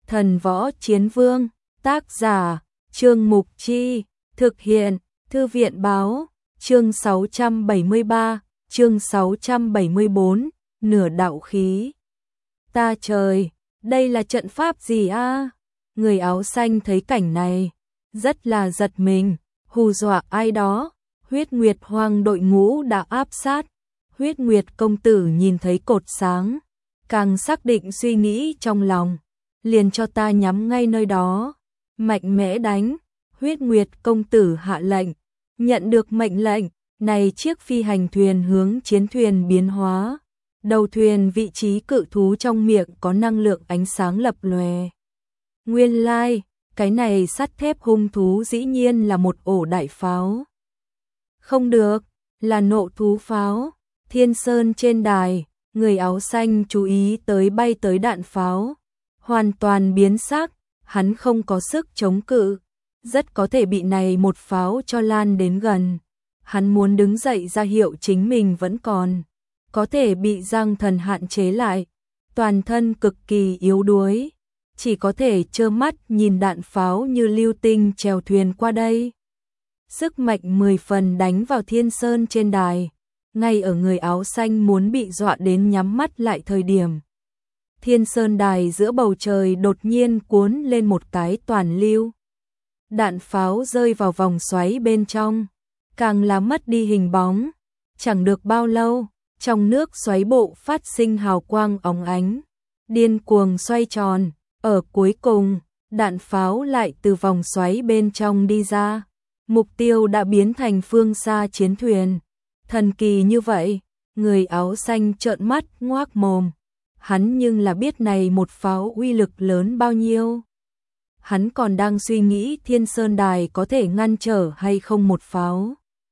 Thần võ chiến vương, tác giả, Trương Mục Chi, thực hiện, Thư viện báo, chương 673, chương 674, nửa đạo khí. Ta trời, đây là trận pháp gì a? Người áo xanh thấy cảnh này, rất là giật mình, hù dọa ai đó. Huyết Nguyệt Hoang đội ngũ đã áp sát. Huyết Nguyệt công tử nhìn thấy cột sáng, càng xác định suy nghĩ trong lòng, liền cho ta nhắm ngay nơi đó, mạnh mẽ đánh. Huyết Nguyệt công tử hạ lệnh, nhận được mệnh lệnh, này chiếc phi hành thuyền hướng chiến thuyền biến hóa. Đầu thuyền vị trí cự thú trong miệng có năng lượng ánh sáng lập lòe. Nguyên lai, cái này sắt thép hung thú dĩ nhiên là một ổ đại pháo. Không được, là nộ thú pháo. Thiên Sơn trên đài, người áo xanh chú ý tới bay tới đạn pháo. Hoàn toàn biến sắc, hắn không có sức chống cự, rất có thể bị này một pháo cho lan đến gần. Hắn muốn đứng dậy ra hiệu chính mình vẫn còn, có thể bị Giang Thần hạn chế lại, toàn thân cực kỳ yếu đuối, chỉ có thể trơ mắt nhìn đạn pháo như lưu tinh chèo thuyền qua đây. Sức mạnh 10 phần đánh vào Thiên Sơn trên đài, ngay ở người áo xanh muốn bị dọa đến nhắm mắt lại thời điểm. Thiên Sơn đài giữa bầu trời đột nhiên cuốn lên một cái toàn lưu. Đạn pháo rơi vào vòng xoáy bên trong, càng là mất đi hình bóng. Chẳng được bao lâu, trong nước xoáy bộ phát sinh hào quang óng ánh, điên cuồng xoay tròn. Ở cuối cùng, đạn pháo lại từ vòng xoáy bên trong đi ra. Mục tiêu đã biến thành phương xa chiến thuyền. Thần kỳ như vậy, người áo xanh trợn mắt ngoác mồm. Hắn nhưng là biết này một pháo uy lực lớn bao nhiêu. Hắn còn đang suy nghĩ Thiên Sơn đài có thể ngăn trở hay không một pháo.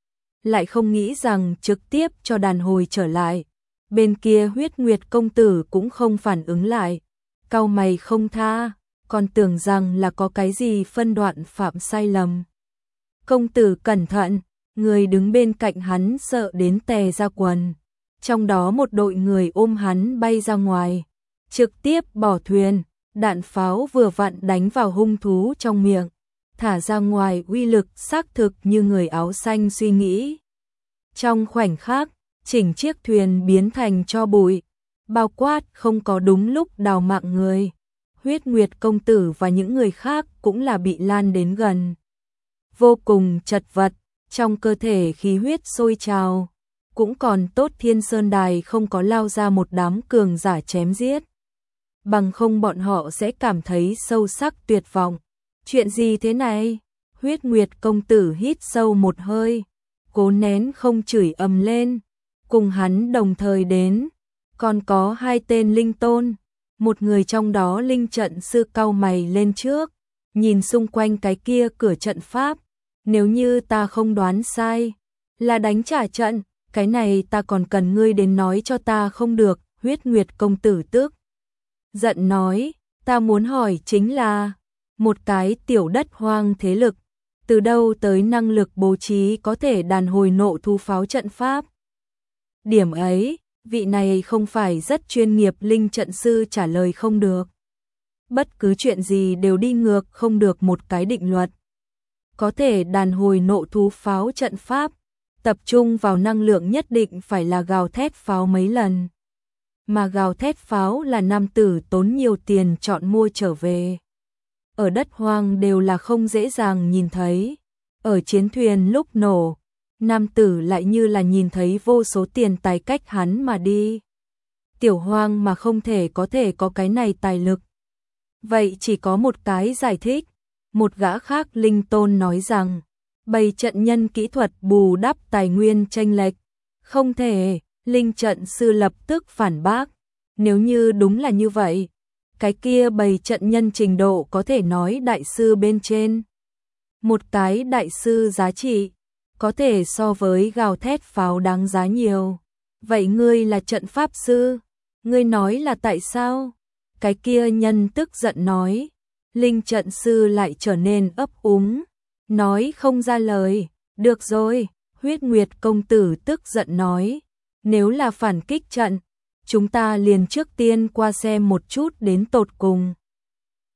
Lại không nghĩ rằng trực tiếp cho đàn hồi trở lại. Bên kia Huyết Nguyệt công tử cũng không phản ứng lại. Cau mày không tha, còn tưởng rằng là có cái gì phân đoạn phạm sai lầm. Công tử cẩn thận, người đứng bên cạnh hắn sợ đến tè ra quần. Trong đó một đội người ôm hắn bay ra ngoài, trực tiếp bỏ thuyền. Đạn pháo vừa vặn đánh vào hung thú trong miệng, thả ra ngoài uy lực xác thực như người áo xanh suy nghĩ. Trong khoảnh khắc, chỉnh chiếc thuyền biến thành tro bụi, bao quát không có đúng lúc đào mạng người. Huyết Nguyệt công tử và những người khác cũng là bị lan đến gần. Vô cùng chật vật, trong cơ thể khí huyết sôi trào. Cũng còn tốt Thiên Sơn đài không có lao ra một đám cường giả chém giết. Bằng không bọn họ sẽ cảm thấy sâu sắc tuyệt vọng. Chuyện gì thế này? Huyết Nguyệt công tử hít sâu một hơi, cố nén không chửi ầm lên. Cùng hắn đồng thời đến, còn có hai tên linh tôn. Một người trong đó linh trận sư cau mày lên trước, nhìn xung quanh cái kia cửa trận pháp. Nếu như ta không đoán sai, là đánh trả trận, cái này ta còn cần ngươi đến nói cho ta không được. Huyết Nguyệt công tử tức giận nói, ta muốn hỏi chính là, một cái tiểu đất hoang thế lực, từ đâu tới năng lực bố trí có thể đàn hồi nộ thú pháo trận pháp? Điểm ấy, vị này không phải rất chuyên nghiệp linh trận sư trả lời không được. Bất cứ chuyện gì đều đi ngược không được một cái định luật. Có thể đàn hồi nộ thú pháo trận pháp, tập trung vào năng lượng nhất định phải là gào thét pháo mấy lần. Mà gào thét pháo là nam tử tốn nhiều tiền chọn mua trở về. Ở đất hoang đều là không dễ dàng nhìn thấy. Ở chiến thuyền lúc nổ, nam tử lại như là nhìn thấy vô số tiền tài cách hắn mà đi. Tiểu hoang mà không thể có cái này tài lực. Vậy chỉ có một cái giải thích. Một gã khác linh tôn nói rằng, bày trận nhân kỹ thuật bù đắp tài nguyên chênh lệch. Không thể, linh trận sư lập tức phản bác. Nếu như đúng là như vậy, cái kia bày trận nhân trình độ có thể nói đại sư bên trên. Một cái đại sư giá trị, có thể so với gào thét pháo đáng giá nhiều. Vậy ngươi là trận pháp sư, ngươi nói là tại sao? Cái kia nhân tức giận nói. Linh trận sư lại trở nên ấp úng, nói không ra lời. Được rồi, Huyết Nguyệt công tử tức giận nói, nếu là phản kích trận, chúng ta liền trước tiên qua xem một chút đến tột cùng.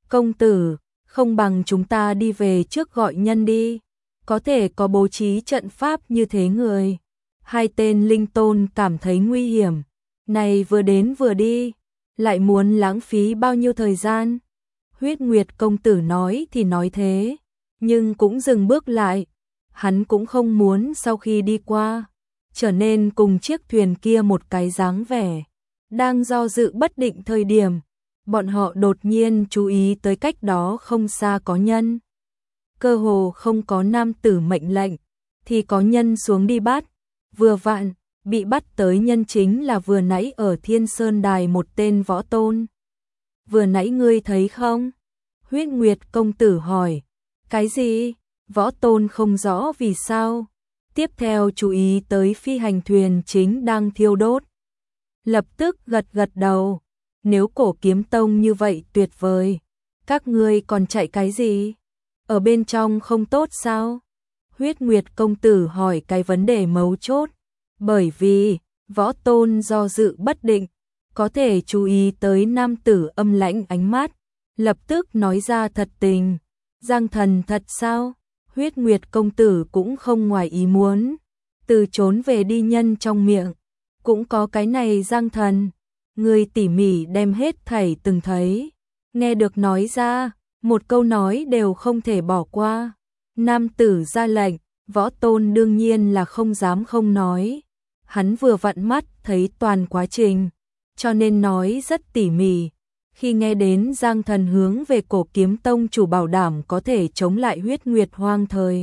công tử, không bằng chúng ta đi về trước gọi nhân đi, có thể có bố trí trận pháp như thế người. Hai tên linh tôn cảm thấy nguy hiểm, này vừa đến vừa đi, lại muốn lãng phí bao nhiêu thời gian. Huyết Nguyệt công tử nói thì nói thế, nhưng cũng dừng bước lại, hắn cũng không muốn sau khi đi qua, trở nên cùng chiếc thuyền kia một cái dáng vẻ. Đang do dự bất định thời điểm, bọn họ đột nhiên chú ý tới cách đó không xa có nhân. Cơ hồ không có nam tử mệnh lệnh, thì có nhân xuống đi bắt. Vừa vặn, bị bắt tới nhân chính là vừa nãy ở Thiên Sơn Đài một tên võ tôn. Vừa nãy ngươi thấy không? Huyết Nguyệt công tử hỏi. Cái gì? Võ tôn không rõ vì sao. Tiếp theo chú ý tới phi hành thuyền chính đang thiêu đốt. Lập tức gật gật đầu. Nếu Cổ Kiếm Tông như vậy tuyệt vời, các ngươi còn chạy cái gì? Ở bên trong không tốt sao? Huyết Nguyệt công tử hỏi cái vấn đề mấu chốt. Bởi vì, võ tôn do dự bất định, có thể chú ý tới nam tử âm lãnh ánh mắt, lập tức nói ra thật tình. Giang thần thật sao? Huyết Nguyệt công tử cũng không ngoài ý muốn, từ trốn về đi nhân trong miệng. Cũng có cái này Giang thần, người tỉ mỉ đem hết thảy từng thấy, nghe được nói ra, một câu nói đều không thể bỏ qua. Nam tử ra lệnh, võ tôn đương nhiên là không dám không nói. Hắn vừa vặn mắt thấy toàn quá trình, cho nên nói rất tỉ mỉ. Khi nghe đến Giang thần hướng về Cổ Kiếm Tông chủ bảo đảm có thể chống lại Huyết Nguyệt hoang thời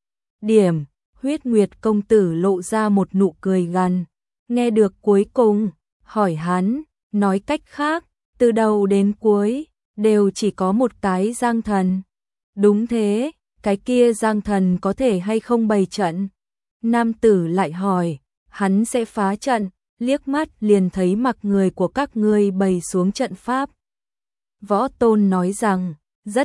điểm, Huyết Nguyệt công tử lộ ra một nụ cười gằn. Nghe được cuối cùng, hỏi hắn, nói cách khác, từ đầu đến cuối, đều chỉ có một cái Giang thần. Đúng thế, cái kia Giang thần có thể hay không bày trận? Nam tử lại hỏi, hắn sẽ phá trận, liếc mắt liền thấy mặc người của các ngươi bày xuống trận pháp. Võ tôn nói rằng,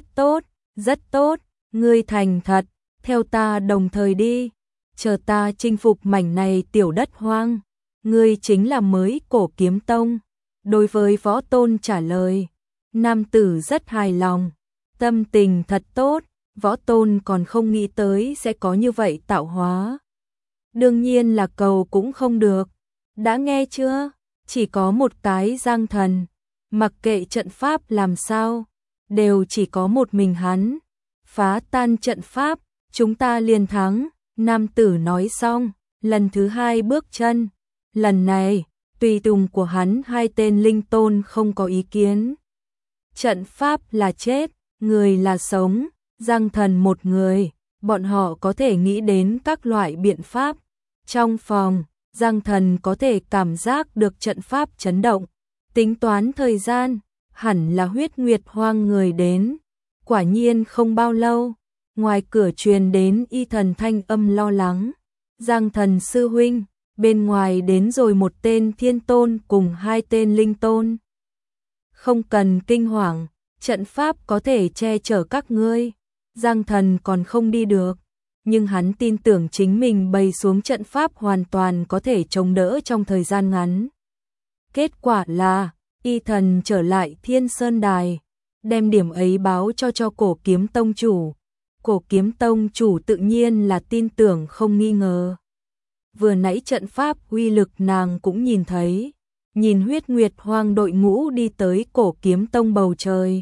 rất tốt, ngươi thành thật, theo ta đồng thời đi, chờ ta chinh phục mảnh này tiểu đất hoang, ngươi chính là mới Cổ Kiếm Tông. Đối với võ tôn trả lời, nam tử rất hài lòng, tâm tình thật tốt, võ tôn còn không nghĩ tới sẽ có như vậy tạo hóa. Đương nhiên là cầu cũng không được, đã nghe chưa, chỉ có một cái Giang thần, mặc kệ trận pháp làm sao, đều chỉ có một mình hắn, phá tan trận pháp, chúng ta liền thắng. Nam tử nói xong, lần thứ hai bước chân, lần này, tùy tùng của hắn hai tên linh tôn không có ý kiến. Trận pháp là chết, người là sống, Giang thần một người, bọn họ có thể nghĩ đến các loại biện pháp. Trong phòng, Giang thần có thể cảm giác được trận pháp chấn động, tính toán thời gian, hẳn là Huyết Nguyệt hoang người đến. Quả nhiên không bao lâu, ngoài cửa truyền đến y thần thanh âm lo lắng. Giang thần sư huynh, bên ngoài đến rồi một tên thiên tôn cùng hai tên linh tôn. Không cần kinh hoàng, trận pháp có thể che chở các ngươi. Giang thần còn không đi được, nhưng hắn tin tưởng chính mình bày xuống trận pháp hoàn toàn có thể chống đỡ trong thời gian ngắn. Kết quả là, y thần trở lại Thiên Sơn Đài, đem điểm ấy báo cho Cổ Kiếm Tông chủ. Cổ Kiếm Tông chủ tự nhiên là tin tưởng không nghi ngờ. Vừa nãy trận pháp uy lực nàng cũng nhìn thấy, nhìn Huyết Nguyệt hoang đội ngũ đi tới Cổ Kiếm Tông bầu trời.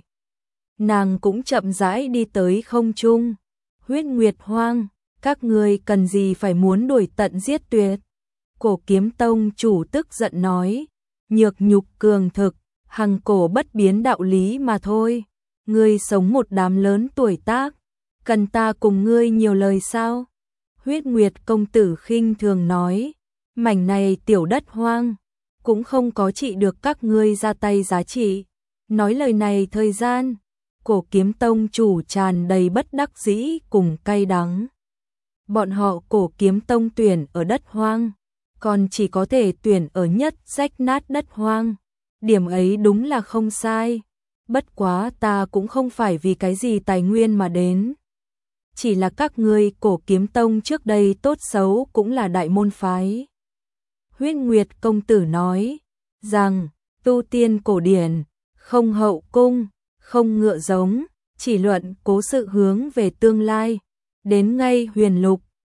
Nàng cũng chậm rãi đi tới không trung. Huyết Nguyệt hoang, các ngươi cần gì phải muốn đuổi tận giết tuyệt? Cổ Kiếm Tông chủ tức giận nói, nhược nhục cường thực, hằng cổ bất biến đạo lý mà thôi. Ngươi sống một đám lớn tuổi tác, cần ta cùng ngươi nhiều lời sao? Huyết Nguyệt công tử khinh thường nói, mảnh này tiểu đất hoang, cũng không có trị được các ngươi ra tay giá trị. Nói lời này thời gian, Cổ Kiếm Tông chủ tràn đầy bất đắc dĩ cùng cay đắng. Bọn họ Cổ Kiếm Tông tuyển ở đất hoang, còn chỉ có thể tuyển ở nhất rách nát đất hoang. Điểm ấy đúng là không sai. Bất quá ta cũng không phải vì cái gì tài nguyên mà đến. Chỉ là các ngươi Cổ Kiếm Tông trước đây tốt xấu cũng là đại môn phái. Huyết Nguyệt công tử nói rằng, tu tiên cổ điển, không hậu cung, không ngựa giống, chỉ luận cố sự hướng về tương lai. Đến ngay Huyền Lục,